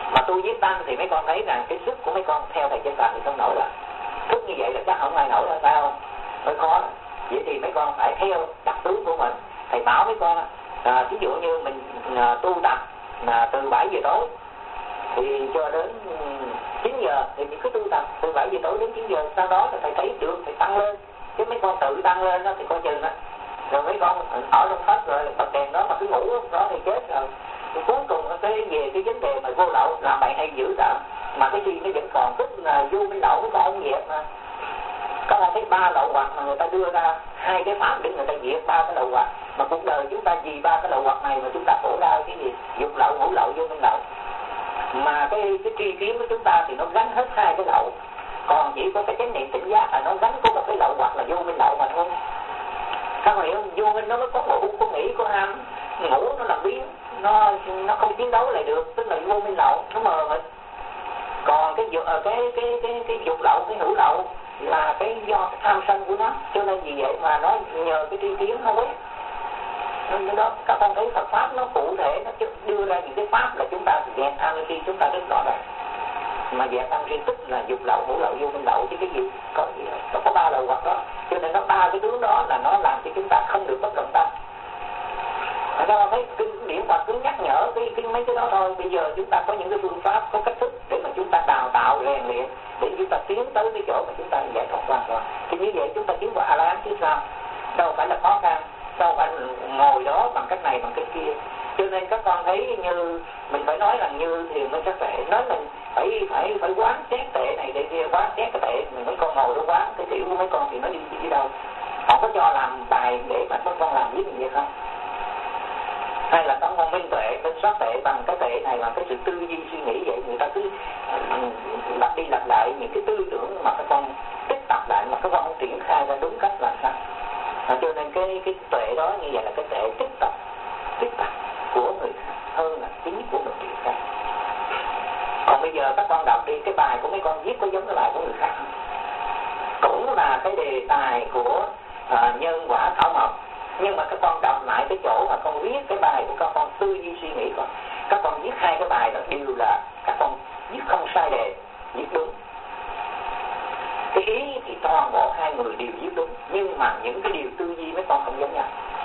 Mà tu với tăng thì mấy con thấy rằng cái sức của mấy con theo thầy Chân Phạm thì không nổi rồi. Thức như vậy là chắc không ai nổi rồi, phải không? Hơi khó. Vậy thì mấy con phải theo đặc tướng của mình. Thầy bảo mấy con ví dụ như mình tu tập từ 7 giờ tối thì cho đến 9 giờ thì mình cứ tu tập từ 7 giờ tối đến 9 giờ, sau đó thì thầy thấy được thầy tăng lên. Chứ mấy con tự tăng lên đó thì coi chừng đó. Rồi mấy con ở trong thất rồi bật đèn đó mà cứ ngủ đó thì chết rồi. Thì cuối cùng cái về cái vấn đề mà vô lậu làm bạn hay dữ sợ, mà cái gì nó vẫn còn tức là vô minh lậu với con không dẹp mà. Các bạn thấy 3 lậu hoặc mà người ta đưa ra 2 cái pháp để người ta diệt 3 cái lậu hoặc, mà cuộc đời chúng ta vì 3 cái lậu hoặc này mà chúng ta khổ đau cái gì? Dục lậu, ngũ lậu, vô minh lậu. Mà cái tri kiến của chúng ta thì nó gắn hết 2 cái lậu, còn chỉ có cái chánh niệm tỉnh giác là nó gắn có một cái lậu hoặc là vô minh lậu mà thôi. Các bạn hiểu không? Vô minh nó mới có ngủ, có nghĩ, có ham, ngủ nó làm biến, nó không chiến đấu lại được, tức là vô minh lậu, nó mờ mịt. Còn cái dục lậu, cái hữu lậu là cái do cái tham sân của nó, cho nên vì vậy mà nó nhờ cái tri kiến nó quét. Nên đó các con thấy Phật pháp nó cụ thể, nó đưa ra những cái pháp là chúng ta dẹp tham si, chúng ta rất rõ ràng. Mà dẹp tham si tức là dục lậu, hữu lậu, vô minh lậu, chứ cái gì có gì đâu. Nó có 3 lậu hoặc đó, cho nên nó 3 cái tướng đó là nó làm cho chúng ta không được bất động tâm. Thật ra thấy kinh điển Phật cứ nhắc nhở cái mấy cái đó thôi. Bây giờ chúng ta có những cái phương pháp, có cách thức để mà chúng ta đào tạo, rèn luyện để chúng ta tiến tới cái chỗ mà chúng ta giải thoát hoàn toàn. Thì như vậy chúng ta tiến vào A-la-hán chứ sao? Đâu phải là khó khăn, đâu phải ngồi đó bằng cách này bằng cách kia. Cho nên các con thấy như mình phải nói là như thiền mới chắc tệ, nói mình phải quán xét tệ này để kia, quán xét cái tệ mình mấy con ngồi đó quán cái kiểu của mấy con thì nó đi đâu? Họ có cho làm bài để mà mấy con làm với mình vậy không? Hay là các con minh tuệ, minh soát tệ bằng cái tệ này là cái sự tư duy suy nghĩ vậy, người ta cứ lặp đi lặp lại những cái tư tưởng mà các con tích tập lại mà các con không triển khai ra đúng cách là sao? Cho nên cái tuệ đó như vậy là cái tệ tích tập của người khác hơn là chính của mình triển khai. Còn bây giờ các con đọc đi, cái bài của mấy con viết có giống cái bài của người khác không? Cũng là cái đề tài của nhân quả thảo mộc, nhưng mà các con đọc lại cái chỗ mà con viết cái bài của các con tư duy suy nghĩ con, các con viết 2 cái bài đó đều là các con viết không sai đề, viết đúng. Cái ý thì toàn bộ 2 người đều viết đúng, nhưng mà những cái điều tư duy mấy con không giống nhau.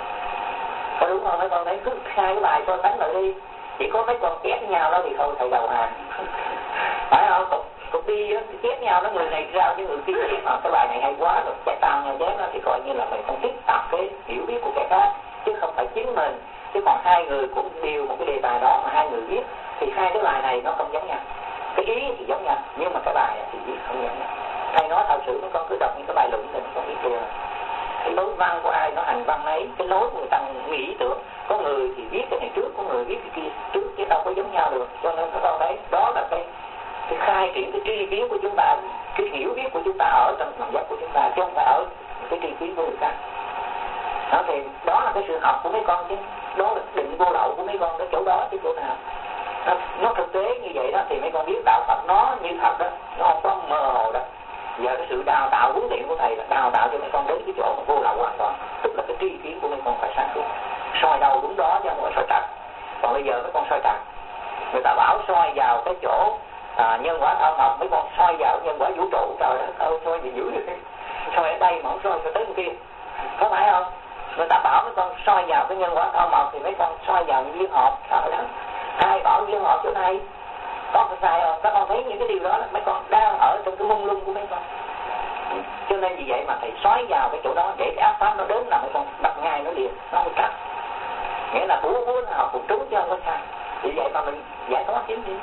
Có đúng không? Mấy con thấy cứ 2 cái bài so sánh lại đi, chỉ có mấy con ghét nhau đó thì thôi thầy đầu hàng. Phải không? Cục đi đó, ghét nhau đó, người này rao với người kia mà cái bài này hay quá rồi chạy tam nhau ghét nó thì coi như là mình không tiếp tập cái hiểu biết của kẻ khác chứ không phải chính mình. Chứ còn 2 người cũng đều một cái đề tài đó mà 2 người viết thì 2 cái bài này nó không giống nhau. Cái ý thì giống nhau nhưng mà cái bài thì viết không giống nhau. Thầy nói thật sự mấy con cứ đọc những cái bài luận thì mấy con biết chưa? Cái lối văn của ai nó hành văn ấy, cái lối của người ta nghĩ tưởng, có người thì viết cái này trước, có người viết cái kia trước chứ đâu có giống nhau được. Cho nên các con thấy đó là cái khai triển cái tri kiến của chúng ta, cái hiểu biết của chúng ta ở trong lòng giác của chúng ta chứ không phải ở cái tri kiến của người ta. Đó thì đó là cái sự học của mấy con chứ, đó là định vô lậu của mấy con cái chỗ đó chứ chỗ nào. Nó thực tế như vậy đó thì mấy con biết đạo Phật nó như thật đó, nó không có mơ hồ đó. Giờ cái sự đào tạo huấn luyện của thầy là đào tạo cho mấy con đến cái chỗ mà vô lậu hoàn toàn, tức là cái tri kiến của mấy con phải sáng suốt, soi đầu đúng đó chứ không phải soi trật. Còn bây giờ mấy con soi trật, người ta bảo soi vào cái chỗ nhân quả thảo mộc, mấy con soi vào nhân quả vũ trụ, trời đất ơi soi gì dữ vậy? Soi ở đây mà không soi tới bên kia, có phải không? Người ta bảo mấy con soi vào cái nhân quả thảo mộc thì mấy con soi vào những viên hộp, trời đất, ai bảo viên hộp chỗ này? Có phải sai không? Các con thấy những cái điều đó là mấy con đang ở trong cái mông lung của mấy con. Cho nên vì vậy mà thầy soi vào cái chỗ đó để cái áp pháp nó đến là mấy con đập ngay nó liền, nó không cắt. Nghĩa là búa là học cùng trúng chứ không có sai. Vì vậy mà mình giải thoát chứ gì?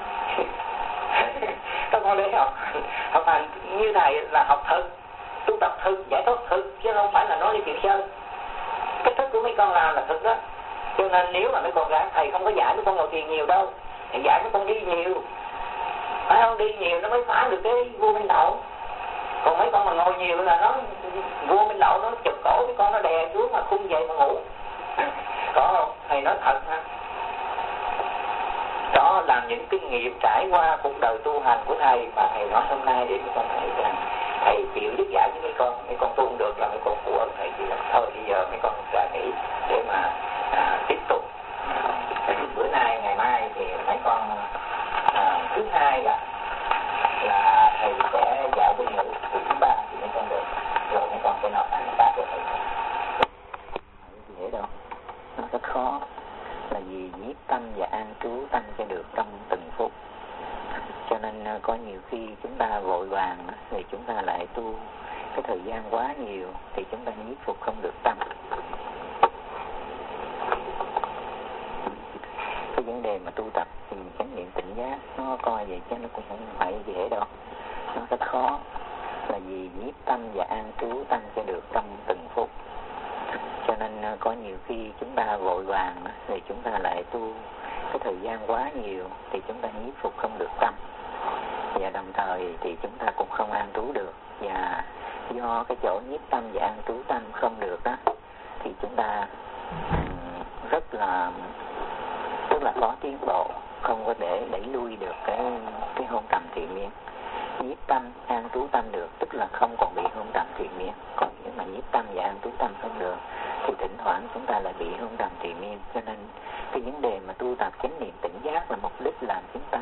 Các con để học hành như thầy là học thực, tu tập thực, giải thoát thực chứ không phải là nói đi chuyện chơi. Cái thức của mấy con làm là thực đó. Cho nên nếu mà mấy con gái thầy không có giải mấy con ngồi thiền nhiều đâu, thầy giải mấy con đi nhiều, phải không? Đi nhiều nó mới phá được cái vô minh lậu. Còn mấy con mà ngồi nhiều là nó vô minh lậu, nó chụp cổ mấy con, nó đè xuống mà khung dậy mà ngủ. Có không? Thầy nói thật ha. Đó là những kinh nghiệm trải qua cuộc đời tu hành của thầy mà thầy nói hôm nay để mấy con thấy rằng thầy chịu giúp dạy với mấy con tu được là mấy con phụ ơn thầy chỉ là thôi bây giờ mấy con sẽ nghỉ để mà tiếp tục. Bữa nay ngày mai thì mấy con thứ nhiếp tâm và an trú tâm cho được trong từng phút. Cho nên có nhiều khi chúng ta vội vàng thì chúng ta lại tu cái thời gian quá nhiều thì chúng ta nhiếp phục không được tâm. Cái vấn đề mà tu tập thì chánh niệm tỉnh giác nó coi vậy chứ nó cũng không phải dễ đâu, nó rất khó. Là vì nhiếp tâm và an trú tâm cho được trong từng phút. Cho nên có nhiều khi chúng ta vội vàng thì chúng ta lại tu cái thời gian quá nhiều thì chúng ta nhiếp phục không được tâm, và đồng thời thì chúng ta cũng không an trú được. Và do cái chỗ nhiếp tâm và an trú tâm không được đó thì chúng ta rất là tức là có tiến bộ, không có để đẩy lui được cái hôn trầm thiện miên. Nhiếp tâm an trú tâm được tức là không còn bị hôn trầm thiện miên, còn nếu mà nhiếp tâm và an trú tâm không được thì thỉnh thoảng chúng ta lại bị hôn trầm thiện miên. Cho nên cái vấn đề mà tu tập chánh niệm tỉnh giác là mục đích làm chúng ta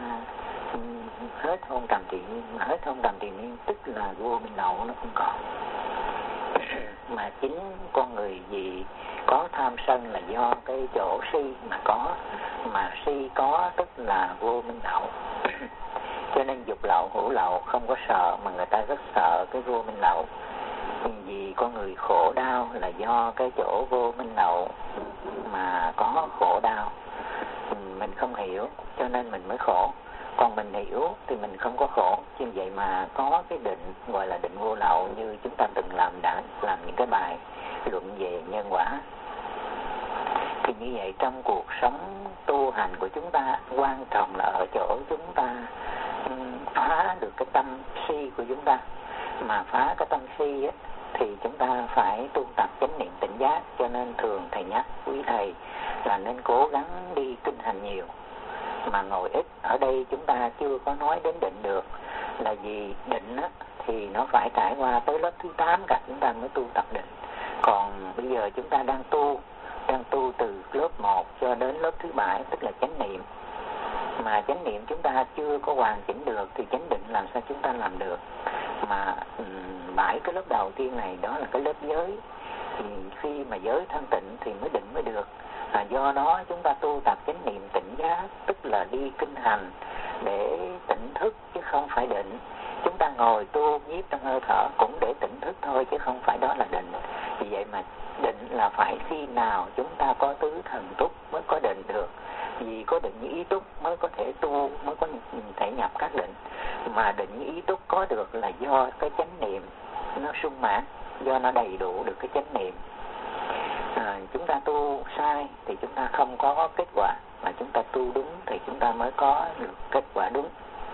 hết hôn trầm thiện miên. Mà hết hôn trầm thiện miên tức là vô minh lậu nó không còn. Mà chính con người gì có tham sân là do cái chỗ si mà có, mà si có tức là vô minh lậu. Cho nên dục lậu hữu lậu không có sợ, mà người ta rất sợ cái vô minh lậu. Vì con người khổ đau là do cái chỗ vô minh lậu mà có khổ đau. Mình không hiểu cho nên mình mới khổ, còn mình hiểu thì mình không có khổ. Như vậy mà có cái định gọi là định vô lậu, như chúng ta từng đã làm những cái bài luận về nhân quả. Thì như vậy trong cuộc sống tu hành của chúng ta, quan trọng là ở chỗ chúng ta phá được cái tâm si của chúng ta. Mà phá cái tâm si á, thì chúng ta phải tu tập chánh niệm tỉnh giác. Cho nên thường thầy nhắc quý thầy là nên cố gắng đi kinh hành nhiều, mà ngồi ít. Ở đây chúng ta chưa có nói đến định được, là vì định á, thì nó phải trải qua tới lớp thứ 8 cả chúng ta mới tu tập định. Còn bây giờ chúng ta đang tu từ lớp 1 cho đến lớp thứ 7, tức là chánh niệm. Mà chánh niệm chúng ta chưa có hoàn chỉnh được thì chánh định làm sao chúng ta làm được. Mà 7 cái lớp đầu tiên này đó là cái lớp giới, thì khi mà giới thanh tịnh thì mới định mới được. Do đó chúng ta tu tập chánh niệm tỉnh giác tức là đi kinh hành để tỉnh thức chứ không phải định. Chúng ta ngồi tu nhiếp trong hơi thở cũng để tỉnh thức thôi chứ không phải đó là định. Vì vậy mà định là phải khi nào chúng ta có tứ thần túc mới có định được. Vì có định như ý túc mới có thể tu, mới có thể nhập các định. Mà định như ý túc có được là do cái chánh niệm nó sung mãn, do nó đầy đủ được cái chánh niệm. Chúng ta tu sai thì chúng ta không có kết quả, mà chúng ta tu đúng thì chúng ta mới có được kết quả đúng.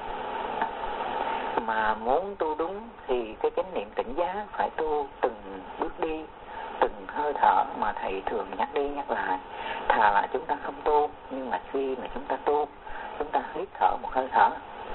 Mà muốn tu đúng thì cái chánh niệm tỉnh giác phải tu từng bước đi, từng hơi thở mà thầy thường nhắc đi nhắc lại. Thà là chúng ta không tu, nhưng mà khi mà chúng ta tu, chúng ta hít thở một hơi thở,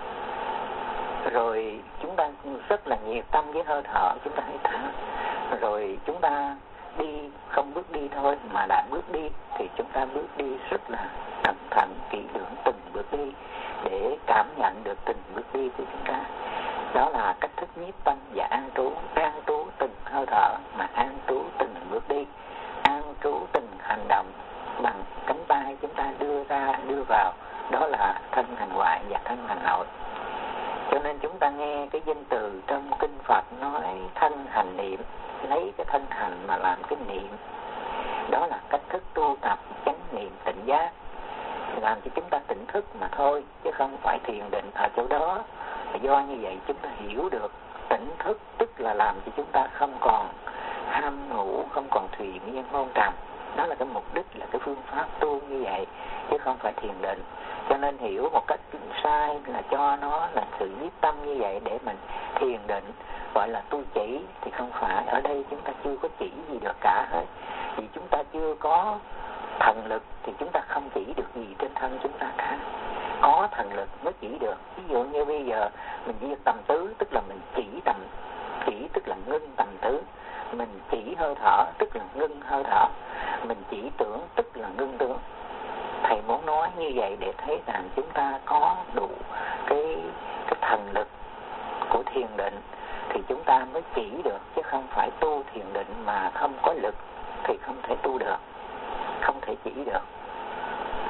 rồi chúng ta rất là nhiệt tâm với hơi thở, chúng ta hít thở, rồi chúng ta đi không bước đi thôi mà đã bước đi thì chúng ta bước đi rất là cẩn thận kỹ lưỡng từng bước đi để cảm nhận được từng bước đi của chúng ta. Đó là cách thức nhiếp tâm và an trú từng hơi thở, mà an trú từng bước đi, an trú từng hành động bằng cánh tay chúng ta đưa ra đưa vào. Đó là thân hành ngoại và thân hành nội. Cho nên chúng ta nghe cái danh từ trong kinh Phật nói thân hành niệm, lấy cái thân hành mà làm cái niệm. Đó là cách thức tu tập chánh niệm tỉnh giác, làm cho chúng ta tỉnh thức mà thôi, chứ không phải thiền định ở chỗ đó. Do như vậy chúng ta hiểu được tỉnh thức tức là làm cho chúng ta không còn ham ngủ, không còn thùy miên hôn trầm. Đó là cái mục đích, là cái phương pháp tu như vậy, chứ không phải thiền định. Cho nên hiểu một cách sai là cho nó là sự nhiếp tâm như vậy để mình thiền định, gọi là tu chỉ, thì không phải. Ở đây chúng ta chưa có chỉ gì được cả hết. Vì chúng ta chưa có thần lực thì chúng ta không chỉ được gì trên thân chúng ta cả. Có thần lực mới chỉ được. Ví dụ như bây giờ mình viết tầm tứ tức là mình chỉ tức là ngưng tầm tứ. Mình chỉ hơi thở tức là ngưng hơi thở. Mình chỉ tưởng tức là ngưng tưởng. Thầy muốn nói như vậy để thấy rằng chúng ta có đủ cái thần lực của thiền định thì chúng ta mới chỉ được, chứ không phải tu thiền định mà không có lực thì không thể tu được, không thể chỉ được.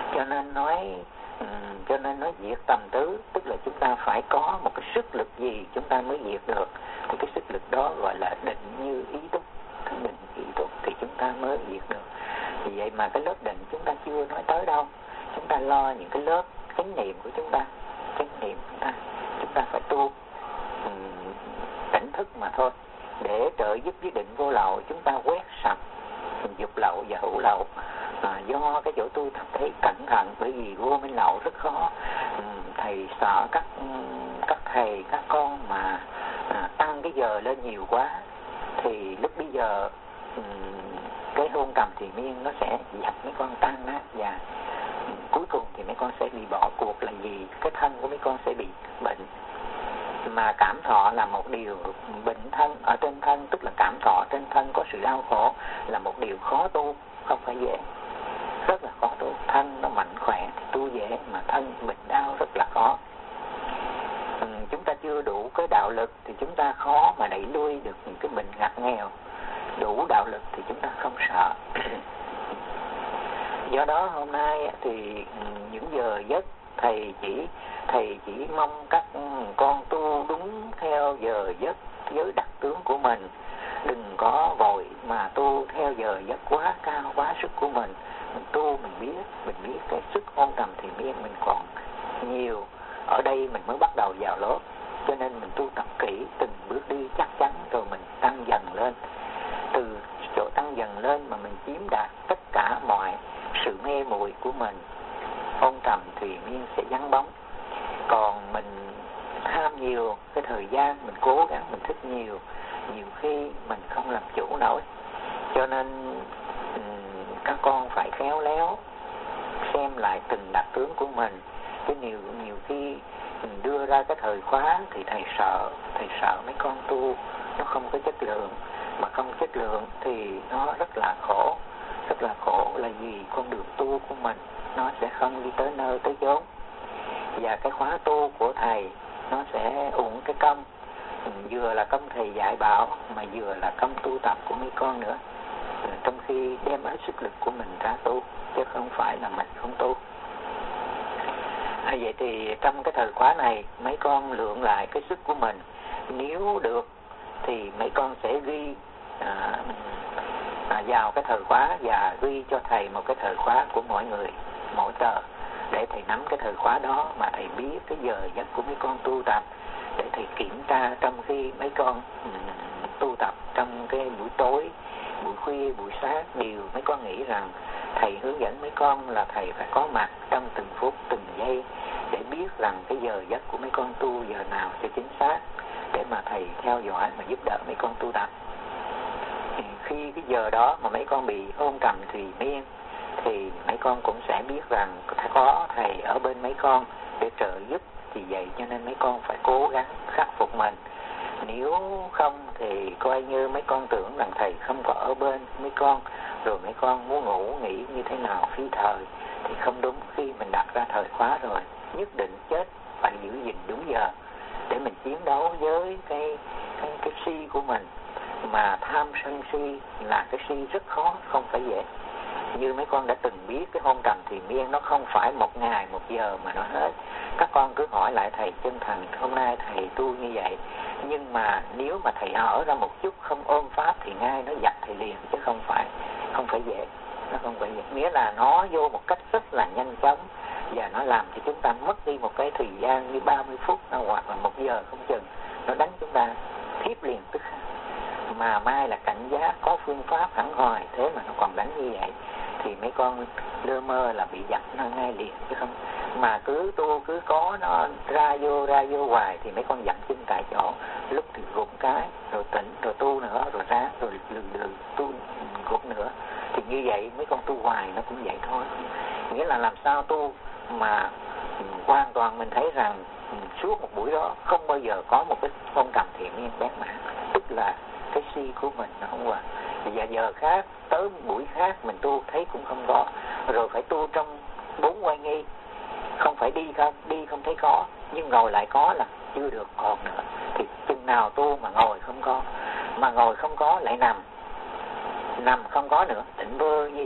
Cho nên nói diệt tầm tứ, tức là chúng ta phải có một cái sức lực gì chúng ta mới diệt được. Thì cái sức lực đó gọi là định như ý túc, định ý túc thì chúng ta mới diệt được. Vì vậy mà cái lớp định chúng ta chưa nói tới đâu. Chúng ta lo những cái lớp chánh niệm của chúng ta, chánh niệm chúng ta phải tu tỉnh thức mà thôi, để trợ giúp với định vô lậu. Chúng ta quét sạch dục lậu và hữu lậu. Do cái chỗ tu tập thấy cẩn thận, bởi vì vô minh lậu rất khó. Thầy sợ các thầy các con mà tăng cái giờ lên nhiều quá thì lúc bây giờ cái hôn trầm thì miên nó sẽ dập mấy con tăng á, và cuối cùng thì mấy con sẽ bị bỏ cuộc. Là vì cái thân của mấy con sẽ bị bệnh. Mà cảm thọ là một điều, bệnh thân ở trên thân, tức là cảm thọ trên thân có sự đau khổ, là một điều khó tu, không phải dễ, rất là khó tu. Thân nó mạnh khỏe thì tu dễ, mà thân bệnh đau rất là khó. Chúng ta chưa đủ cái đạo lực thì chúng ta khó mà đẩy lui được những cái bệnh ngặt nghèo. Đủ đạo lực thì chúng ta không sợ. Do đó hôm nay thì những giờ giấc thầy chỉ mong các con tu đúng theo giờ giấc với đặc tướng của mình. Đừng có vội mà tu theo giờ giấc quá cao, quá sức của mình. Mình tu mình biết cái sức hôn trầm thì miên mình còn nhiều. Ở đây mình mới bắt đầu vào lớp, cho nên mình tu tập kỹ, từng bước đi chắc chắn, rồi mình tăng dần lên. Từ chỗ tăng dần lên mà mình chiếm đạt tất cả mọi sự mê muội của mình, hôn trầm thì miên sẽ vắng bóng. Còn mình tham nhiều cái thời gian, mình cố gắng mình thích nhiều khi mình không làm chủ nổi. Cho nên các con phải khéo léo xem lại từng đặc tướng của mình. Chứ nhiều khi mình đưa ra cái thời khóa thì thầy sợ mấy con tu nó không có chất lượng. Mà không chất lượng thì nó rất là khổ là vì con đường tu của mình nó sẽ không đi tới nơi tới chốn. Và cái khóa tu của thầy nó sẽ uổng cái công, vừa là công thầy dạy bảo mà vừa là công tu tập của mấy con nữa, trong khi đem hết sức lực của mình ra tu, chứ không phải là mình không tu. Vậy thì trong cái thời khóa này mấy con lượng lại cái sức của mình. Nếu được thì mấy con sẽ ghi vào cái thời khóa và ghi cho thầy một cái thời khóa của mỗi người, mỗi tờ, để thầy nắm cái thời khóa đó mà thầy biết cái giờ giấc của mấy con tu tập, để thầy kiểm tra trong khi mấy con tu tập trong cái buổi tối, buổi khuya, buổi sáng, đều mấy con nghĩ rằng thầy hướng dẫn mấy con là thầy phải có mặt trong từng phút, từng giây, để biết rằng cái giờ giấc của mấy con tu giờ nào cho chính xác, để mà thầy theo dõi mà giúp đỡ mấy con tu tập. Khi cái giờ đó mà mấy con bị hôn trầm thùy miên thì mấy con cũng sẽ biết rằng có thầy ở bên mấy con để trợ giúp. Thì vậy cho nên mấy con phải cố gắng khắc phục mình. Nếu không thì coi như mấy con tưởng rằng thầy không có ở bên mấy con, rồi mấy con muốn ngủ nghỉ như thế nào phi thời thì không đúng. Khi mình đặt ra thời khóa rồi, nhất định chết phải giữ gìn đúng giờ để mình chiến đấu với cái si của mình. Mà tham sân si là cái si rất khó, không phải dễ. Như mấy con đã từng biết, cái hôn trầm thì miên nó không phải một ngày một giờ mà nó hết. Các con cứ hỏi lại thầy chân thành, hôm nay thầy tu như vậy, nhưng mà nếu mà thầy ở ra một chút không ôm pháp thì ngay nó dập thầy liền, chứ không phải dễ. Nó không phải dễ, nghĩa là nó vô một cách rất là nhanh chóng, và nó làm cho chúng ta mất đi một cái thời gian như 30 phút hoặc là 1 giờ không chừng, nó đánh chúng ta thiếp liền tức khắc. Mà mai là cảnh giác, có phương pháp hẳn hoi, thế mà nó còn đánh như vậy thì mấy con lơ mơ là bị dập nó ngay liền, chứ không. Mà cứ tu cứ có nó ra vô hoài thì mấy con dậm chân tại chỗ, lúc thì gục cái rồi tỉnh, rồi tu nữa, rồi ra, rồi lừ tu gục nữa. Thì như vậy mấy con tu hoài nó cũng vậy thôi. Nghĩa là làm sao tu mà hoàn toàn mình thấy rằng suốt một buổi đó không bao giờ có một cái hôn trầm thiện miên bén mãn, tức là cái si của mình nó không qua. Và giờ khác tới buổi khác mình tu thấy cũng không có, rồi phải tu trong 4 quay nghi, không phải đi không thấy có, nhưng ngồi lại có là chưa được, còn nữa. Thì chừng nào tu mà ngồi không có, mà ngồi không có lại nằm không có nữa, tỉnh bơ như vậy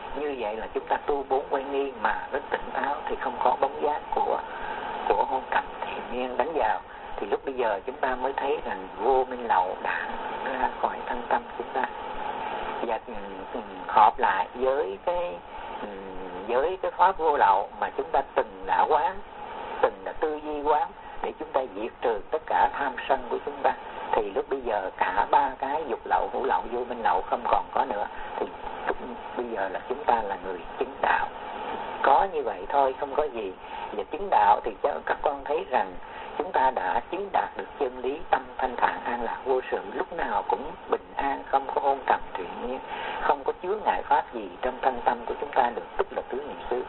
Như vậy là chúng ta tu 4 quay nghi mà rất tỉnh táo, thì không có bóng dáng của hôn cầm thiện nhiên đánh vào. Thì lúc bây giờ chúng ta mới thấy rằng vô minh lậu đã ra khỏi thân tâm chúng ta, và hợp lại với cái pháp vô lậu mà chúng ta từng đã quán, từng đã tư duy quán, để chúng ta diệt trừ tất cả tham sân của chúng ta. Thì lúc bây giờ cả 3 cái dục lậu, hữu lậu, vô minh lậu không còn có nữa. Thì bây giờ là chúng ta là người chứng đạo. Có như vậy thôi, không có gì. Và chứng đạo thì cho các con thấy rằng chúng ta đã chứng đạt được chân lý, tâm thanh thản an lạc vô sự, lúc nào cũng bình an, không có ôn cầm thủy nhiên, không có chướng ngại pháp gì trong thân tâm của chúng ta được, tức là tứ niệm xứ.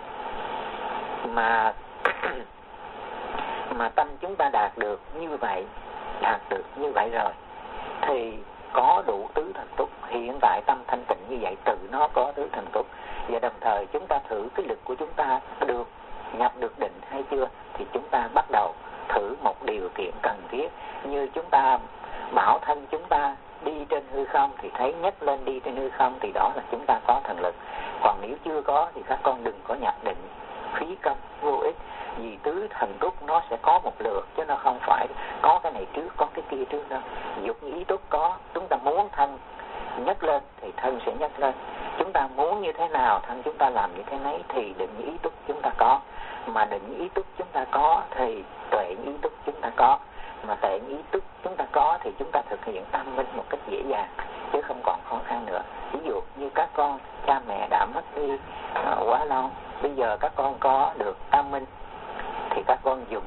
Mà tâm chúng ta đạt được như vậy rồi thì có đủ tứ thần túc. Hiện tại tâm thanh tịnh như vậy, từ nó có tứ thần túc. Và đồng thời chúng ta thử cái lực của chúng ta được nhập được định hay chưa, thì chúng ta bắt đầu thử một điều kiện cần thiết. Như chúng ta bảo thân chúng ta đi trên hư không thì thấy nhấc lên đi trên hư không, thì đó là chúng ta có thần lực. Còn nếu chưa có thì các con đừng có nhập định, phí công vô ích. Vì tứ thần túc nó sẽ có một lượt, chứ nó không phải có cái này trước có cái kia trước đâu. Dục ý túc có, chúng ta muốn thân nhấc lên thì thân sẽ nhấc lên. Chúng ta muốn như thế nào thân chúng ta làm như thế nấy, thì định ý túc chúng ta có. Mà định ý túc chúng ta có thì tuệ ý túc chúng ta có. Mà tuệ ý túc chúng ta có thì chúng ta thực hiện tâm minh một cách dễ dàng, chứ không còn khó khăn nữa. Ví dụ như các con, cha mẹ đã mất đi quá lâu, bây giờ các con có được tâm minh thì các con dùng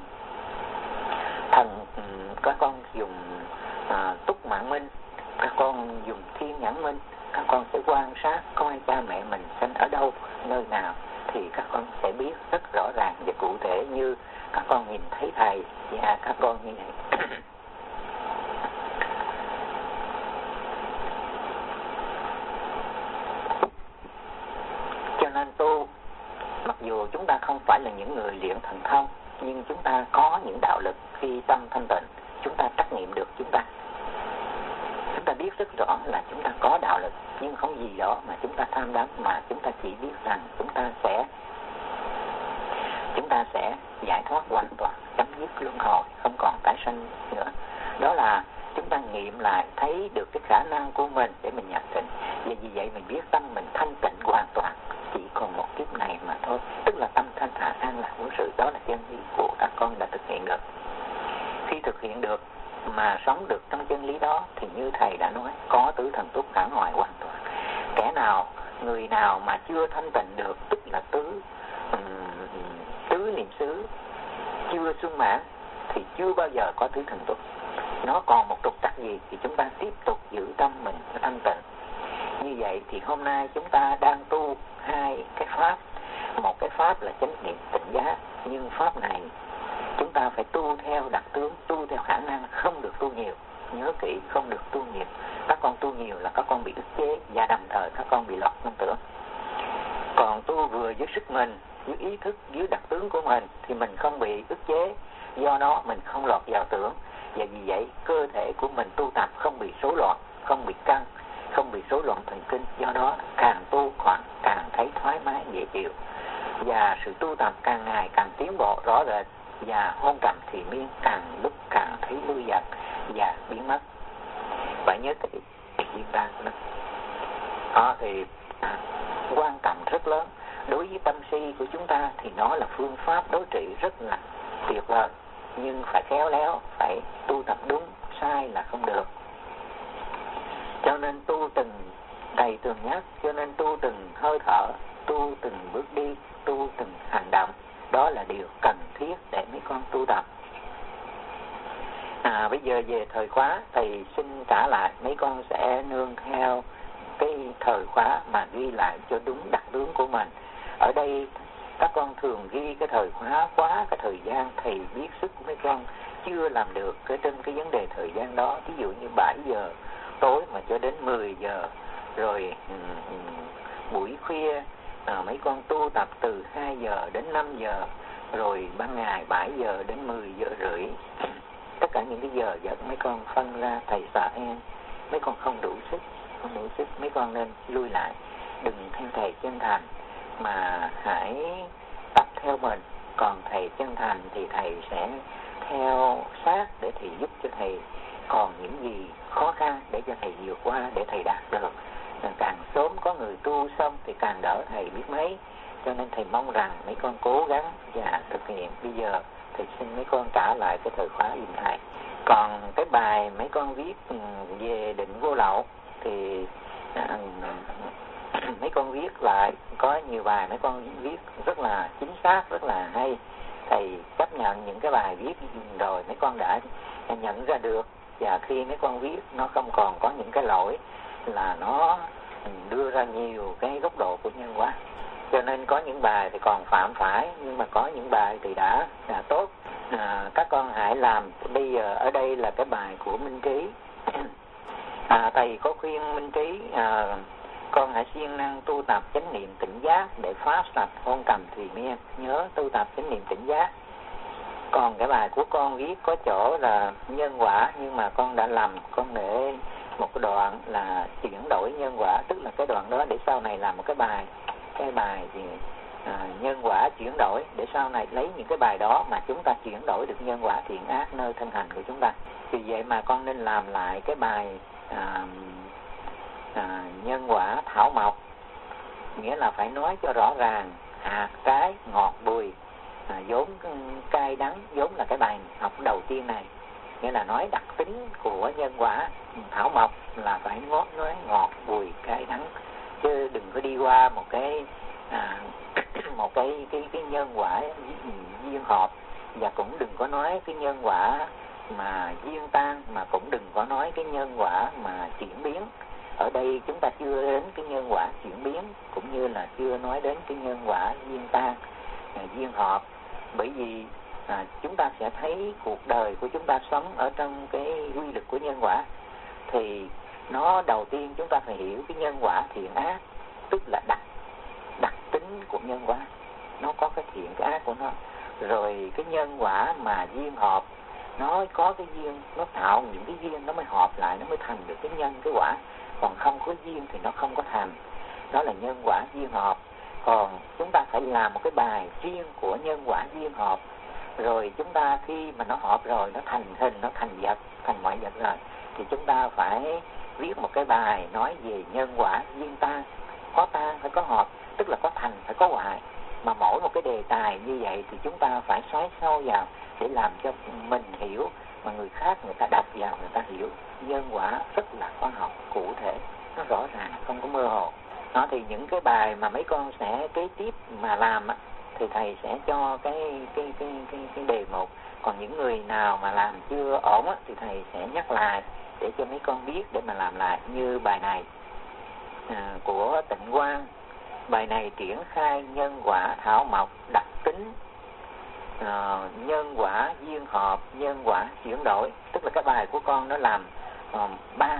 các con dùng túc mạng minh, các con dùng thiên nhãn minh. Các con sẽ quan sát coi cha mẹ mình sinh ở đâu, nơi nào, thì các con sẽ biết rất rõ ràng và cụ thể, như các con nhìn thấy thầy và các con như vậy. Cho nên tu, mặc dù chúng ta không phải là những người luyện thần thông, nhưng chúng ta có những đạo lực. Khi tâm thanh tịnh, chúng ta trắc nghiệm được chúng ta biết rất rõ là chúng ta có đạo lực, nhưng không gì đó mà chúng ta tham đắm, mà chúng ta chỉ biết rằng chúng ta sẽ giải thoát hoàn toàn, chấm dứt luân hồi, không còn tái sanh nữa. Đó là chúng ta nghiệm lại, thấy được cái khả năng của mình để mình nhập định. Và vì vậy mình biết tâm mình thanh tịnh hoàn toàn, chỉ còn một kiếp này mà thôi. Tức là tâm thanh thản an lạc vô sự. Đó là chân lý của các con đã thực hiện được. Khi thực hiện được mà sống được trong chân lý đó thì như thầy đã nói, có tứ thần túc khả hoại hoàn toàn. Người nào mà chưa thanh tịnh được, tức là tứ niệm xứ chưa sung mãn, thì chưa bao giờ có tứ thần túc. Nó còn một trục trặc gì thì chúng ta tiếp tục giữ tâm mình thanh tịnh. Như vậy thì hôm nay chúng ta đang tu 2 cái pháp. Một cái pháp là chánh niệm tỉnh giác, nhưng pháp này chúng ta phải tu theo đặc tướng, tu theo khả năng, không được tu nhiều. Nhớ kỹ, không được tu nhiều. Các con tu nhiều là các con bị ức chế, và đồng thời các con bị lọt tâm tưởng. Còn tu vừa với sức mình, với ý thức, với đặc tướng của mình thì mình không bị ức chế, do đó mình không lọt vào tưởng. Và vì vậy cơ thể của mình tu tập không bị rối loạn, không bị căng, không bị rối loạn thần kinh. Do đó càng tu càng thấy thoải mái dễ chịu, và sự tu tập càng ngày càng tiến bộ rõ rệt, và hôn trầm thì miên càng lúc càng thấy lui dần và biến mất. Phải nhớ kỹ diễn ra đó thì quan trọng rất lớn. Đối với tâm si của chúng ta thì nó là phương pháp đối trị rất là tuyệt vời, nhưng phải khéo léo, phải tu tập đúng, sai là không được. Cho nên tu từng đầy từng nhắc, cho nên tu từng hơi thở, tu từng bước đi, tu từng hành động. Đó là điều cần thiết để mấy con tu tập. Bây giờ về thời khóa, thầy xin trả lại, mấy con sẽ nương theo cái thời khóa mà ghi lại cho đúng đặc tướng của mình. Ở đây các con thường ghi cái thời khóa quá cái thời gian, thầy biết sức của mấy con chưa làm được trên cái vấn đề thời gian đó. Ví dụ như 7 giờ tối mà cho đến 10 giờ, rồi buổi khuya mấy con tu tập từ 2 giờ đến 5 giờ, rồi ban ngày 7 giờ đến 10 giờ rưỡi. Tất cả những cái giờ giấc mấy con phân ra, thầy sợ em mấy con không đủ sức, mấy con nên lui lại. đừng theo thầy chân thành mà hãy tập theo mình. Còn thầy chân thành thì thầy sẽ theo sát để thầy giúp cho thầy. Còn những gì khó khăn để cho thầy vượt qua, để thầy đạt được. Càng sớm có người tu xong thì càng đỡ thầy biết mấy. Cho nên thầy mong rằng mấy con cố gắng và thực hiện. Bây giờ thầy xin mấy con trả lại cái thời khóa im thầy. Còn cái bài mấy con viết về định vô lậu thì mấy con viết lại, có nhiều bài mấy con viết rất là chính xác, rất là hay. Thầy chấp nhận những cái bài viết rồi mấy con đã nhận ra được. Và khi mấy con viết nó không còn có những cái lỗi là nó đưa ra nhiều cái góc độ của nhân quả. Cho nên có những bài thì còn phạm phải, nhưng mà có những bài thì đã tốt. Các con hãy làm. Bây giờ ở đây là cái bài của Minh Trí. Thầy có khuyên Minh Trí con hãy siêng năng tu tập chánh niệm tỉnh giác để phá sạch hôn trầm thùy miên. Nhớ tu tập chánh niệm tỉnh giác. Còn cái bài của con viết có chỗ là nhân quả, nhưng mà con đã lầm, con để một cái đoạn là chuyển đổi nhân quả, tức là cái đoạn đó để sau này làm một cái bài gì nhân quả chuyển đổi, để sau này lấy những cái bài đó mà chúng ta chuyển đổi được nhân quả thiện ác nơi thân hành của chúng ta. Vì vậy mà con nên làm lại cái bài nhân quả thảo mộc, nghĩa là phải nói cho rõ ràng hạt, trái, ngọt, bùi, vốn cay đắng, vốn là cái bài học đầu tiên này. Nghĩa là nói đặc tính của nhân quả thảo mộc là phải nói ngọt, bùi, cay, đắng, chứ đừng có đi qua một cái nhân quả duyên hợp, và cũng đừng có nói cái nhân quả mà duyên tan, mà cũng đừng có nói cái nhân quả mà chuyển biến. Ở đây chúng ta chưa đến cái nhân quả chuyển biến, cũng như là chưa nói đến cái nhân quả duyên tan, duyên hợp. Bởi vì chúng ta sẽ thấy cuộc đời của chúng ta sống ở trong cái quy luật của nhân quả, thì nó đầu tiên chúng ta phải hiểu cái nhân quả thiện ác, tức là đặc tính của nhân quả, nó có cái thiện cái ác của nó. Rồi cái nhân quả mà duyên hợp, nó có cái duyên, nó tạo những cái duyên nó mới hợp lại, nó mới thành được cái nhân cái quả. Còn không có duyên thì nó không có thành. Đó là nhân quả duyên hợp. Còn chúng ta phải làm một cái bài riêng của nhân quả duyên hợp. Rồi chúng ta khi mà nó hợp rồi, nó thành hình, nó thành vật, thành mọi vật rồi, thì chúng ta phải viết một cái bài nói về nhân quả duyên tan. Có tan phải có hợp, tức là có thành phải có hoại. Mà mỗi một cái đề tài như vậy thì chúng ta phải xoáy sâu vào để làm cho mình hiểu, mà người khác người ta đọc vào người ta hiểu. Nhân quả rất là khoa học, cụ thể, nó rõ ràng, không có mơ hồ. Đó thì những cái bài mà mấy con sẽ kế tiếp mà làm á, thì thầy sẽ cho cái đề mục. Còn những người nào mà làm chưa ổn á, thì thầy sẽ nhắc lại để cho mấy con biết để mà làm lại. Như bài này của Tịnh Quang, bài này triển khai nhân quả thảo mộc đặc tính, nhân quả duyên hợp, nhân quả chuyển đổi. Tức là cái bài của con nó làm thành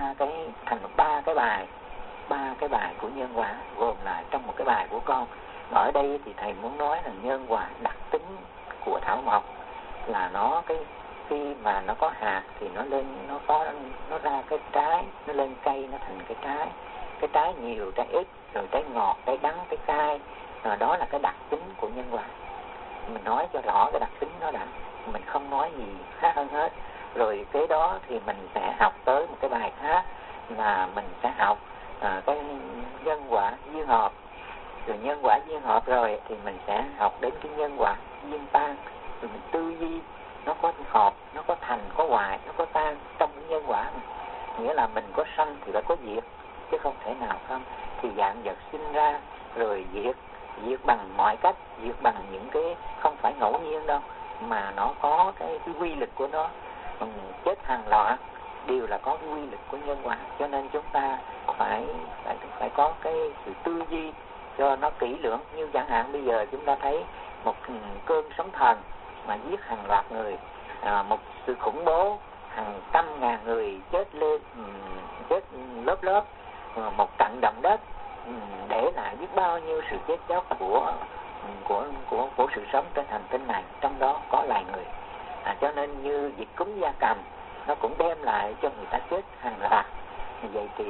ba cái bài của nhân quả gồm lại trong một cái bài của con. Ở đây thì thầy muốn nói là nhân quả đặc tính của thảo mộc là nó khi mà nó có hạt thì nó lên, nó ra cái trái, nó lên cây, nó thành cái trái nhiều, trái ít, rồi trái ngọt, trái đắng, trái cay. Đó là cái đặc tính của nhân quả. Mình nói cho rõ cái đặc tính đó đã, mình không nói gì khác hơn hết. Rồi cái đó thì mình sẽ học tới một cái bài khác là mình sẽ học cái nhân quả duyên hợp. Rồi nhân quả duyên hợp rồi thì mình sẽ học đến cái nhân quả duyên tan. Rồi mình tư duy nó có hợp, nó có thành, có hoại, nó có tan trong cái nhân quả này. Nghĩa là mình có sanh thì phải có diệt, chứ không thể nào không. Thì dạng vật sinh ra rồi diệt bằng mọi cách, diệt bằng những cái không phải ngẫu nhiên đâu, mà nó có cái quy luật của nó. Chết hàng loạt đều là có cái quy luật của nhân quả. Cho nên chúng ta phải có cái sự tư duy cho nó kỹ lưỡng. Như chẳng hạn bây giờ chúng ta thấy một cơn sóng thần mà giết hàng loạt người, một sự khủng bố, hàng trăm ngàn người chết lớp, một trận động đất để lại biết bao nhiêu sự chết chóc của sự sống trên hành tinh này, trong đó có loài người. Cho nên như dịch cúm gia cầm nó cũng đem lại cho người ta chết hàng loạt. Vậy thì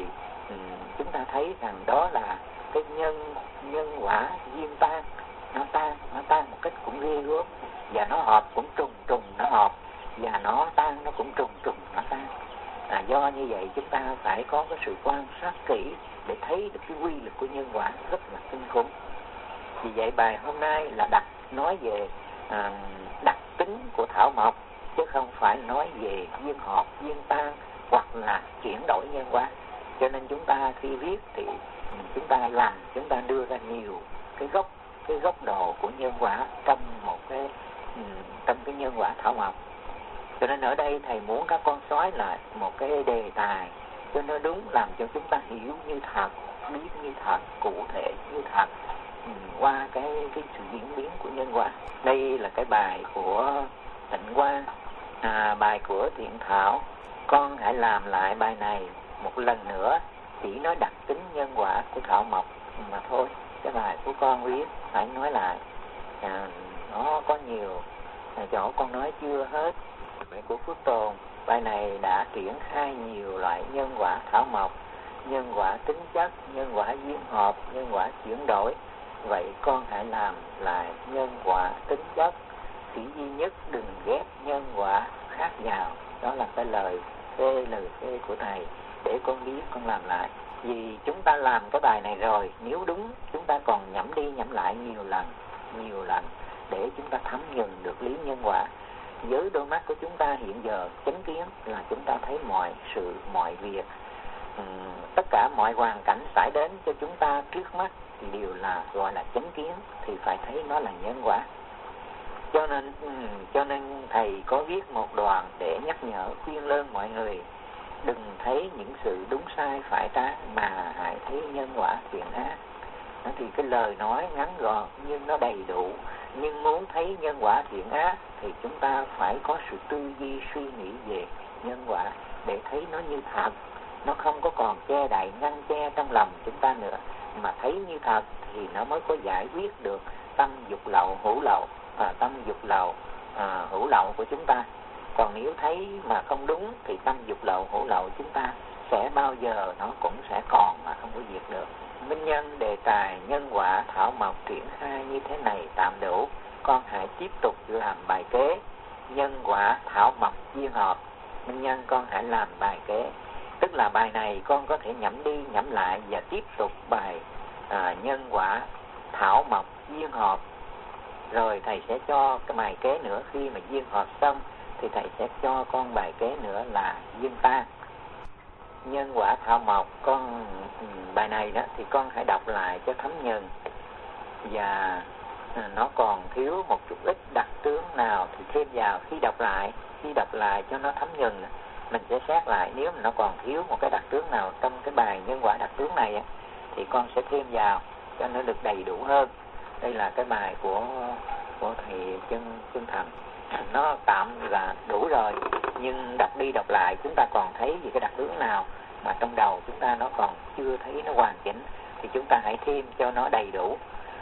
chúng ta thấy rằng đó là cái nhân quả duyên tan, nó tan một cách cũng ghê gớm, và nó hợp cũng trùng nó hợp, và nó tan nó cũng trùng nó tan. Do như vậy chúng ta phải có cái sự quan sát kỹ để thấy được cái quy lực của nhân quả rất là kinh khủng. Vì vậy bài hôm nay là nói về đặc tính của thảo mộc, chứ không phải nói về duyên hợp, duyên tan hoặc là chuyển đổi nhân quả. Cho nên chúng ta khi viết thì chúng ta đưa ra nhiều cái góc độ của nhân quả trong cái nhân quả thảo mộc. Cho nên ở đây thầy muốn các con sói lại một cái đề tài cho nó đúng, làm cho chúng ta hiểu như thật, biết như thật, cụ thể như thật qua cái sự diễn biến của nhân quả. Đây là cái bài của Tịnh Quang, bài của Thiện Thảo. Con hãy làm lại bài này một lần nữa, chỉ nói đặc tính nhân quả của thảo mộc mà thôi. Cái bài của con viết phải nói lại, nó có nhiều chỗ con nói chưa hết. Bài của Phước Tồn, bài này đã triển khai nhiều loại nhân quả thảo mộc, nhân quả tính chất, nhân quả duyên hợp, nhân quả chuyển đổi. Vậy con hãy làm lại nhân quả tính chất, chỉ duy nhất đừng ghép nhân quả khác vào. Đó là cái lời phê của thầy, để con biết con làm lại. Vì chúng ta làm cái bài này rồi, nếu đúng chúng ta còn nhẩm đi nhẩm lại nhiều lần để chúng ta thấm nhuần được lý nhân quả. Với đôi mắt của chúng ta hiện giờ chánh kiến là chúng ta thấy mọi sự mọi việc, tất cả mọi hoàn cảnh xảy đến cho chúng ta trước mắt thì đều là gọi là chánh kiến, thì phải thấy nó là nhân quả. Cho nên thầy có viết một đoạn để nhắc nhở khuyên lơn mọi người đừng thấy những sự đúng sai phải trái, mà hãy thấy nhân quả thiện ác. Thì cái lời nói ngắn gọn nhưng nó đầy đủ. Nhưng muốn thấy nhân quả thiện ác thì chúng ta phải có sự tư duy suy nghĩ về nhân quả để thấy nó như thật, nó không có còn che đậy ngăn che trong lòng chúng ta nữa, mà thấy như thật thì nó mới có giải quyết được tâm dục lậu hữu lậu, hữu lậu của chúng ta. Còn nếu thấy mà không đúng thì tâm dục lậu hữu lậu chúng ta sẽ bao giờ nó cũng sẽ còn mà không có diệt được. Minh nhân đề tài nhân quả thảo mộc triển khai như thế này tạm đủ. Con hãy tiếp tục làm bài kế nhân quả thảo mộc duyên hợp. Minh nhân con hãy làm bài kế, tức là bài này con có thể nhẩm đi nhẩm lại và tiếp tục bài nhân quả thảo mộc duyên hợp. Rồi thầy sẽ cho cái bài kế nữa, khi mà duyên hợp xong thì thầy sẽ cho con bài kế nữa là duyên tan. Nhân quả thảo mộc bài này đó thì con hãy đọc lại cho thấm nhuần, và nó còn thiếu một chút ít đặc tướng nào thì thêm vào. Khi đọc lại cho nó thấm nhuần, mình sẽ xét lại, nếu mà nó còn thiếu một cái đặc tướng nào trong cái bài nhân quả đặc tướng này thì con sẽ thêm vào cho nó được đầy đủ hơn. Đây là cái bài của thầy Chân Thành, nó tạm là đủ rồi, nhưng đọc đi đọc lại chúng ta còn thấy gì cái đặc tướng nào mà trong đầu chúng ta nó còn chưa thấy nó hoàn chỉnh thì chúng ta hãy thêm cho nó đầy đủ,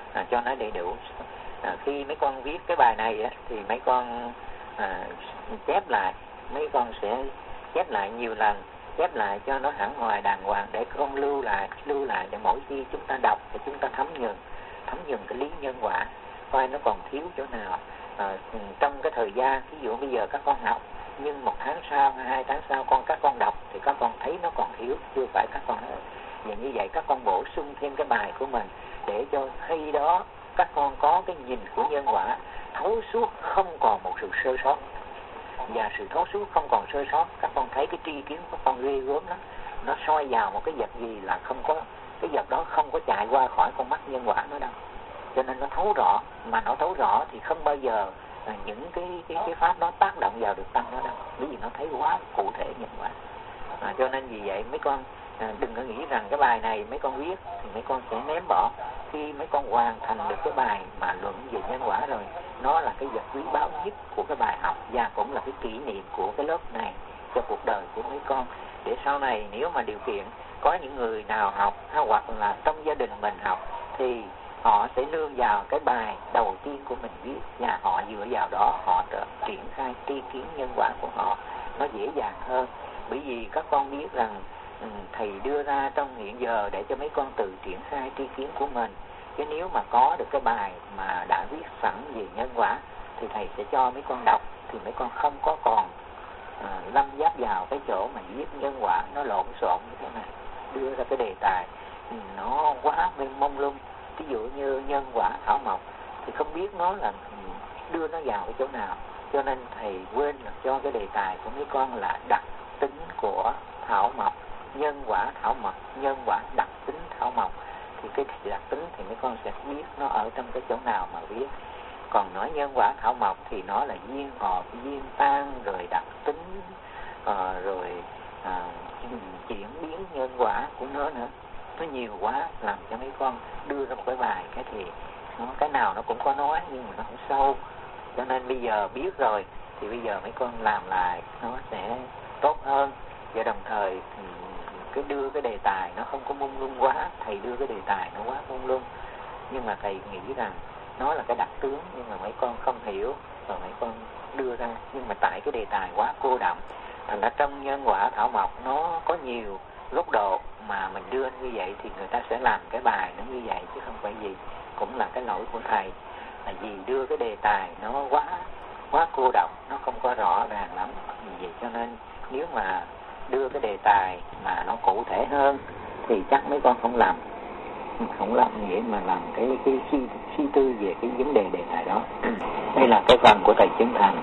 khi mấy con viết cái bài này thì mấy con chép lại, mấy con sẽ chép lại nhiều lần, chép lại cho nó hẳn hoài đàng hoàng để con lưu lại để mỗi khi chúng ta đọc để chúng ta thấm nhuần cái lý nhân quả, coi nó còn thiếu chỗ nào. Trong cái thời gian ví dụ bây giờ các con học, nhưng 1 tháng sau, 2 tháng sau các con đọc thì các con thấy nó còn thiếu, chưa phải các con hết. Và như vậy các con bổ sung thêm cái bài của mình để cho khi đó các con có cái nhìn của nhân quả thấu suốt, không còn một sự sơ sót. Và sự thấu suốt không còn sơ sót, các con thấy cái tri kiến của con ghê gớm lắm. Nó soi vào một cái vật gì là không có, cái vật đó không có chạy qua khỏi con mắt nhân quả nó đâu. Cho nên nó thấu rõ, mà nó thấu rõ thì không bao giờ những cái pháp đó tác động vào được tâm nó đâu, bởi vì nó thấy quá cụ thể nhân quả. Cho nên vì vậy mấy con đừng có nghĩ rằng cái bài này mấy con viết thì mấy con sẽ ném bỏ. Khi mấy con hoàn thành được cái bài mà luận về nhân quả rồi, nó là cái vật quý báu nhất của cái bài học, và cũng là cái kỷ niệm của cái lớp này cho cuộc đời của mấy con. Để sau này nếu mà điều kiện có những người nào học hoặc là trong gia đình mình học thì họ sẽ nương vào cái bài đầu tiên của mình viết, và họ dựa vào đó họ triển khai tri kiến nhân quả của họ nó dễ dàng hơn. Bởi vì các con biết rằng thầy đưa ra trong hiện giờ để cho mấy con tự triển khai tri kiến của mình. Chứ nếu mà có được cái bài mà đã viết sẵn về nhân quả thì thầy sẽ cho mấy con đọc, thì mấy con không có còn lâm giáp vào cái chỗ mà viết nhân quả nó lộn xộn như thế này, đưa ra cái đề tài nó quá mênh mông lung. Ví dụ như nhân quả thảo mộc thì không biết nó là đưa nó vào cái chỗ nào, cho nên thầy quên là cho cái đề tài của mấy con là đặc tính của thảo mộc, nhân quả thảo mộc, nhân quả đặc tính thảo mộc. Thì cái đặc tính thì mấy con sẽ biết nó ở trong cái chỗ nào mà viết. Còn nói nhân quả thảo mộc thì nó là duyên hợp, duyên tan, rồi đặc tính, rồi chuyển biến nhân quả của nó nữa. Nó nhiều quá làm cho mấy con đưa ra một cái bài cái thì cái nào nó cũng có nói nhưng mà nó không sâu. Cho nên bây giờ biết rồi thì bây giờ mấy con làm lại nó sẽ tốt hơn. Và đồng thời cứ đưa cái đề tài nó không có mông lung quá. Thầy đưa cái đề tài nó quá mông lung, nhưng mà thầy nghĩ rằng nó là cái đặc tướng, nhưng mà mấy con không hiểu rồi mấy con đưa ra. Nhưng mà tại cái đề tài quá cô đọng, thành ra trong nhân quả thảo mộc nó có nhiều góc độ mà mình đưa như vậy thì người ta sẽ làm cái bài nó như vậy, chứ không phải gì. Cũng là cái lỗi của thầy là vì đưa cái đề tài nó quá cô đọng, nó không có rõ ràng lắm. Vì vậy cho nên nếu mà đưa cái đề tài mà nó cụ thể hơn thì chắc mấy con không làm nghĩa mà làm cái suy tư về cái vấn đề đề tài đó. Đây là cái phần của thầy chứng thành.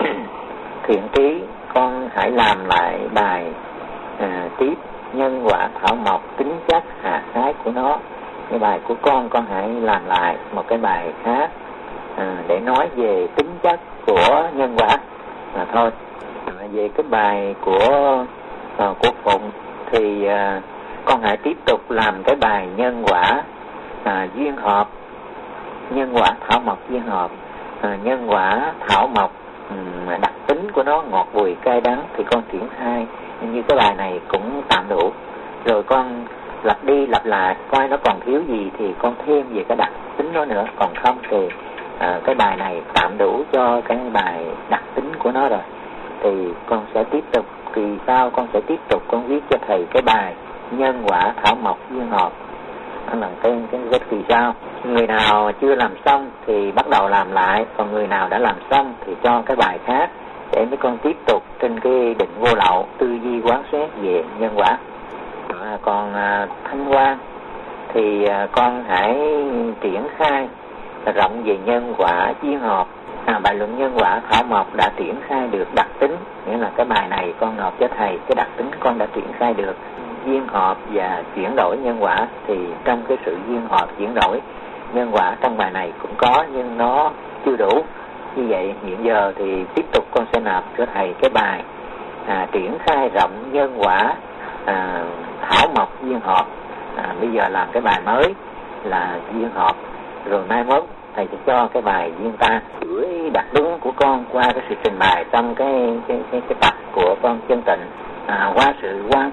Thiện trí, con hãy làm lại bài tiếp nhân quả thảo mộc, tính chất hạt khái của nó. Cái bài của con hãy làm lại một cái bài khác để nói về tính chất của nhân quả mà thôi. Về cái bài của Phụng thì con hãy tiếp tục làm cái bài nhân quả duyên hợp, nhân quả thảo mộc duyên hợp, nhân quả thảo mộc đặc tính của nó ngọt bùi cay đắng thì con triển khai. Như cái bài này cũng tạm đủ rồi, con lặp đi lặp lại coi nó còn thiếu gì thì con thêm về cái đặc tính nó nữa. Còn không thì cái bài này tạm đủ cho cái bài đặc tính của nó rồi. Thì con sẽ tiếp tục, kỳ sau con sẽ tiếp tục con viết cho thầy cái bài nhân quả thảo mộc duyên hợp. Đó là cái kỳ sau. Người nào chưa làm xong thì bắt đầu làm lại, còn người nào đã làm xong thì cho cái bài khác để mấy con tiếp tục trên cái định vô lậu, tư duy quán xét về nhân quả. Còn Thanh Quang thì con hãy triển khai rộng về nhân quả duyên hợp. Bài luận nhân quả thảo mộc đã triển khai được đặc tính, nghĩa là cái bài này con nộp cho thầy cái đặc tính con đã triển khai được. Duyên hợp và chuyển đổi nhân quả thì trong cái sự duyên hợp chuyển đổi nhân quả trong bài này cũng có, nhưng nó chưa đủ. Như vậy hiện giờ thì tiếp tục con sẽ nộp cho thầy cái bài triển khai rộng nhân quả thảo mộc duyên hợp. Bây giờ làm cái bài mới là duyên hợp, rồi mai mốt thầy sẽ cho cái bài duyên tan. Gửi đặc tính của con qua cái sự trình bày trong cái tập của con chân tịnh, qua sự quan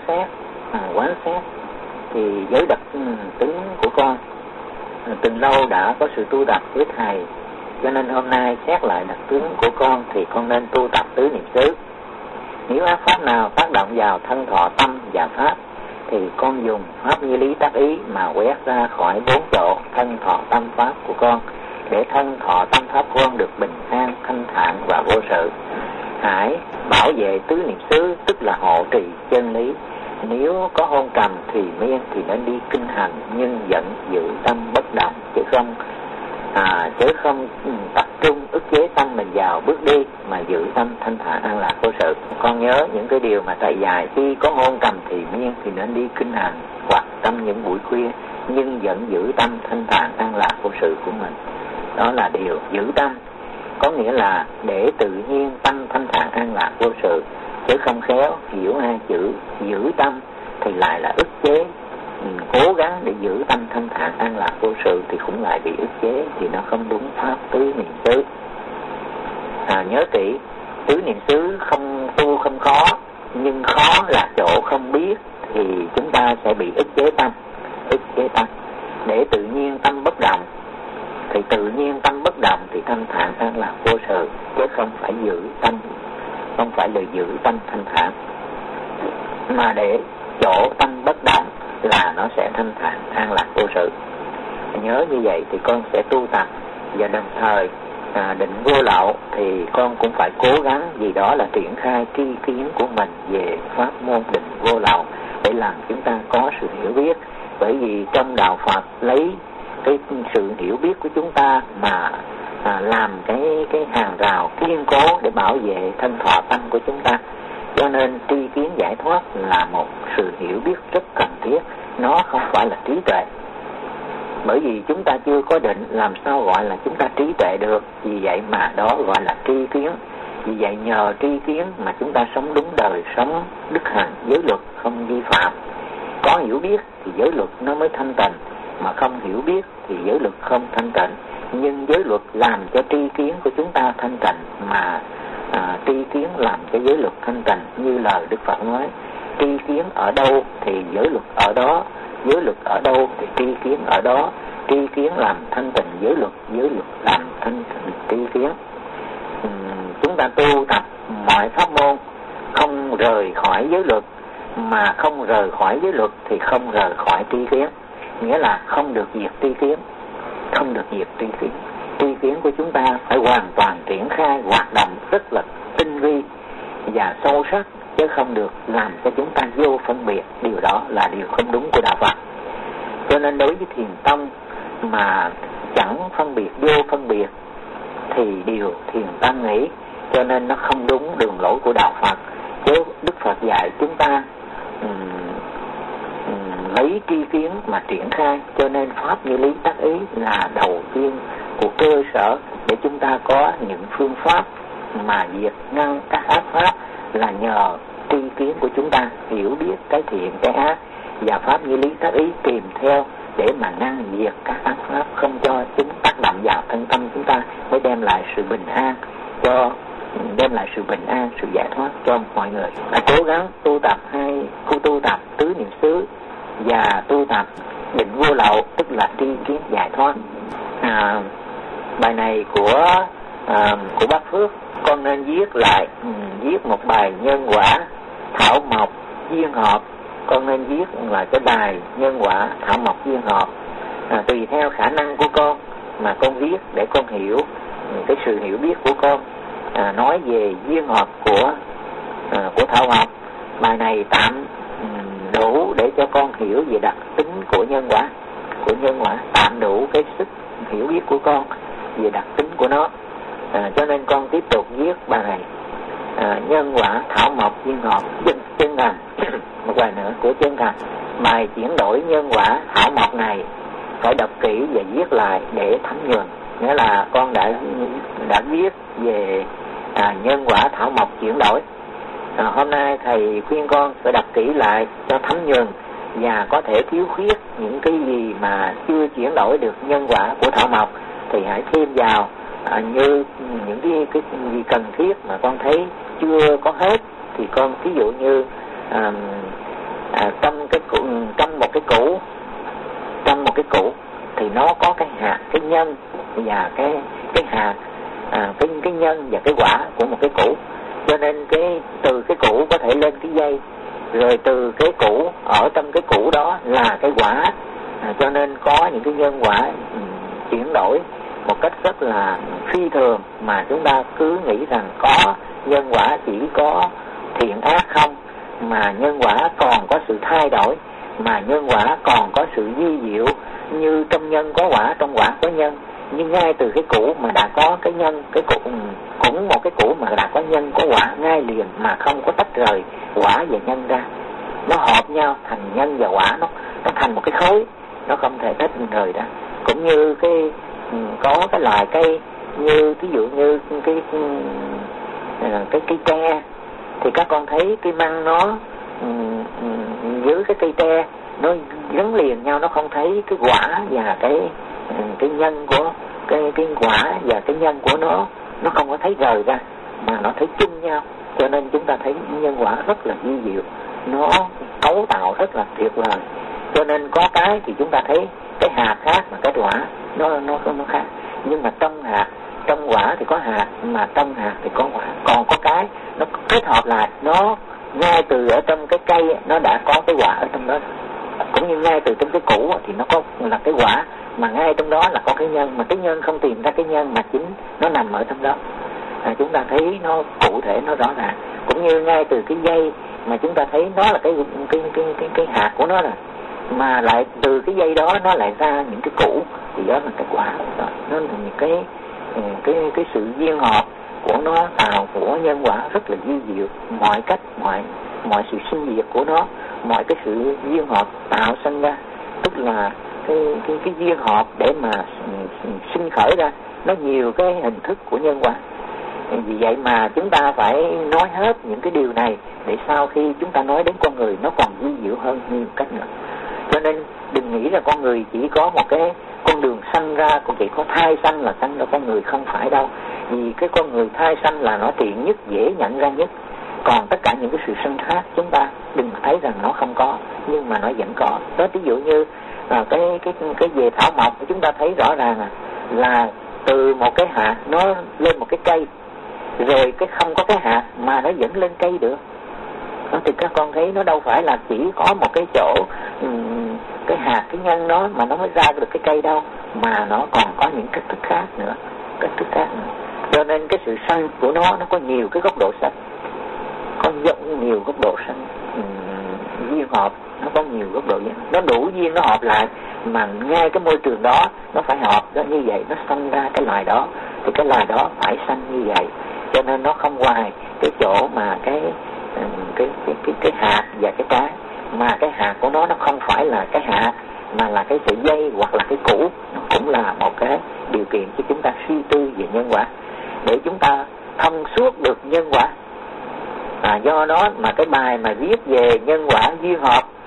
sát thì với đặc tính của con từng lâu đã có sự tu tập với thầy, cho nên hôm nay xét lại đặc tướng của con thì con nên tu tập tứ niệm xứ. Nếu ác pháp nào tác động vào thân thọ tâm và pháp thì con dùng pháp như lý tác ý mà quét ra khỏi 4 chỗ thân thọ tâm pháp của con, để thân thọ tâm pháp của con được bình an, thanh thản và vô sự. Hãy bảo vệ tứ niệm xứ, tức là hộ trì chân lý. Nếu có hôn trầm thì miên thì nên đi kinh hành, nhưng vẫn giữ tâm bất động, chứ không tập trung ức chế tâm mình vào bước đi, mà giữ tâm thanh thản an lạc vô sự. Con nhớ những cái điều mà thầy dạy: khi có hôn trầm thì miên thì nên đi kinh hành hoặc trong những buổi khuya, nhưng vẫn giữ tâm thanh thản an lạc vô sự của mình. Đó là điều giữ tâm, có nghĩa là để tự nhiên tâm thanh thản an lạc vô sự, chứ không khéo hiểu hai chữ giữ tâm thì lại là ức chế. Cố gắng để giữ tâm thanh thản an lạc vô sự thì cũng lại bị ức chế, thì nó không đúng pháp tứ niệm xứ. Nhớ kỹ, tứ niệm xứ không tu không khó, nhưng khó là chỗ không biết thì chúng ta sẽ bị ức chế tâm. Để tự nhiên tâm bất động thì tự nhiên tâm bất động thì thanh thản an lạc vô sự, chứ không phải giữ tâm, không phải là giữ tâm thanh thản. Mà để chỗ tâm bất động là nó sẽ thanh thản an lạc vô sự. Nhớ như vậy thì con sẽ tu tập, và đồng thời định vô lậu thì con cũng phải cố gắng gì đó là triển khai tri kiến của mình về pháp môn định vô lậu để làm chúng ta có sự hiểu biết. Bởi vì trong đạo Phật lấy cái sự hiểu biết của chúng ta mà làm cái hàng rào kiên cố để bảo vệ thân thọ tâm của chúng ta. Cho nên tri kiến giải thoát là một sự hiểu biết rất cần thiết, nó không phải là trí tuệ. Bởi vì chúng ta chưa có định, làm sao gọi là chúng ta trí tuệ được. Vì vậy mà đó gọi là tri kiến. Vì vậy nhờ tri kiến mà chúng ta sống đúng đời, sống đức hạnh, giới luật không vi phạm. Có hiểu biết thì giới luật nó mới thanh tịnh, mà không hiểu biết thì giới luật không thanh tịnh. Nhưng giới luật làm cho tri kiến của chúng ta thanh tịnh, mà tri kiến làm cho giới luật thanh tịnh. Như lời Đức Phật nói, tri kiến ở đâu thì giới luật ở đó, giới luật ở đâu thì tri kiến ở đó. Tri kiến làm thanh tịnh giới luật làm thanh tịnh tri kiến. Chúng ta tu tập mọi pháp môn không rời khỏi giới luật, mà không rời khỏi giới luật thì không rời khỏi tri kiến. Nghĩa là không được diệt tri kiến, không được diệt tri kiến. Tri kiến của chúng ta phải hoàn toàn triển khai hoạt động rất là tinh vi và sâu sắc, chứ không được làm cho chúng ta vô phân biệt. Điều đó là điều không đúng của đạo Phật. Cho nên đối với thiền tông mà chẳng phân biệt, vô phân biệt thì điều thiền tăng nghĩ, cho nên nó không đúng đường lối của đạo Phật. Chứ Đức Phật dạy chúng ta lấy tri kiến mà triển khai. Cho nên pháp như lý tác ý là đầu tiên của cơ sở để chúng ta có những phương pháp mà diệt ngăn các ác pháp, là nhờ tri kiến của chúng ta hiểu biết cái thiện cái ác, và pháp như lý tác ý kèm theo để mà ngăn diệt các ác pháp, không cho chúng tác động vào thân tâm chúng ta, mới đem lại sự bình an, sự giải thoát cho mọi người. Cố gắng tu tập tu tập tứ niệm xứ và tu tập định vô lậu, tức là tri kiến giải thoát. Bài này của bác Phước, con nên viết một bài nhân quả thảo mộc duyên hợp. Con nên viết là cái bài nhân quả thảo mộc duyên hợp, tùy theo khả năng của con mà con viết để con hiểu cái sự hiểu biết của con. Nói về duyên hợp của thảo mộc. Bài này tạm đủ để cho con hiểu về đặc tính của nhân quả, tạm đủ cái sức hiểu biết của con về đặc tính của nó. Cho nên con tiếp tục viết bài này, nhân quả thảo mộc duyên hợp chân thành. Một bài nữa của chân thành. Bài chuyển đổi nhân quả thảo mộc này phải đọc kỹ và viết lại để thấm nhuần. Nghĩa là con đã viết về nhân quả thảo mộc chuyển đổi. Hôm nay thầy khuyên con phải đọc kỹ lại cho thấm nhuần, và có thể thiếu khuyết những cái gì mà chưa chuyển đổi được nhân quả của thảo mộc thì hãy thêm vào, như những cái gì cần thiết mà con thấy chưa có hết thì con ví dụ như trong một cái củ thì nó có cái hạt, cái nhân và cái hạt, cái nhân và cái quả của một cái củ. Cho nên từ cái củ có thể lên cái dây, rồi từ cái củ ở trong cái củ đó là cái quả. Cho nên có những cái nhân quả chuyển đổi một cách rất là phi thường, mà chúng ta cứ nghĩ rằng có nhân quả chỉ có thiện ác không, mà nhân quả còn có sự thay đổi, mà nhân quả còn có sự vi diệu. Như trong nhân có quả, trong quả có nhân. Nhưng ngay từ cái củ mà đã có cái nhân, cái củ cũng một cái củ mà đã có nhân có quả ngay liền, mà không có tách rời quả và nhân ra. Nó hợp nhau thành nhân và quả, nó thành một cái khối, nó không thể tách rời ra. Cũng như có cái loài cây, như ví dụ như cái cây tre, thì các con thấy cái măng nó dưới cái cây tre nó gắn liền nhau, nó không thấy cái quả và cái nhân của cái quả và cái nhân của nó không có thấy rời ra, mà nó thấy chung nhau. Cho nên chúng ta thấy nhân quả rất là vi diệu, nó cấu tạo rất là tuyệt vời. Cho nên có cái thì chúng ta thấy cái hạt khác mà cái quả nó khác. Nhưng mà trong quả thì có hạt, mà trong hạt thì có quả. Còn có cái nó kết hợp lại, nó ngay từ ở trong cái cây nó đã có cái quả ở trong đó, cũng như ngay từ trong cái củ thì nó có là cái quả, mà ngay trong đó là có cái nhân, mà cái nhân không tìm ra cái nhân mà chính nó nằm ở trong đó. Chúng ta thấy nó cụ thể, nó rõ ràng. Cũng như ngay từ cái dây mà chúng ta thấy nó là cái hạt của nó, là mà lại từ cái dây đó nó lại ra những cái củ, thì đó là cái quả đó. Nó là những cái sự duyên hợp của nó tạo của nhân quả rất là vi diệu, mọi cách, mọi sự sinh diệt của nó, mọi cái sự duyên hợp tạo sinh ra, tức là cái duyên hợp để mà sinh khởi ra nó nhiều cái hình thức của nhân quả. Vì vậy mà chúng ta phải nói hết những cái điều này để sau khi chúng ta nói đến con người nó còn vi diệu hơn nhiều cách nữa. Cho nên đừng nghĩ là con người chỉ có một cái con đường sanh ra, cũng chỉ có thai sanh là sanh ra con người, không phải đâu. Vì cái con người thai sanh là nó tiện nhất, dễ nhận ra nhất. Còn tất cả những cái sự sanh khác chúng ta đừng thấy rằng nó không có, nhưng mà nó vẫn có. Đó, ví dụ như cái về thảo mộc chúng ta thấy rõ ràng là từ một cái hạt nó lên một cái cây, rồi cái không có cái hạt mà nó vẫn lên cây được. Đó, thì các con thấy nó đâu phải là chỉ có một cái chỗ cái hạt, cái nhân nó mà nó mới ra được cái cây đâu, mà nó còn có những cách thức khác nữa, Cho nên cái sự sanh của nó có nhiều cái góc độ sanh, có nhiều góc độ sanh duyên hợp, nó có nhiều góc độ duyên, nó đủ duyên nó hợp lại, mà ngay cái môi trường đó nó phải hợp đó, như vậy nó sanh ra cái loài đó, thì cái loài đó phải sanh như vậy. Cho nên nó không ngoài cái chỗ mà cái hạt và cái trái, mà cái hạt của nó không phải là cái hạt mà là cái sợi dây hoặc là cái củ, nó cũng là một cái điều kiện cho chúng ta suy tư về nhân quả, để chúng ta thông suốt được nhân quả. Do đó mà cái bài mà viết về nhân quả duyên hợp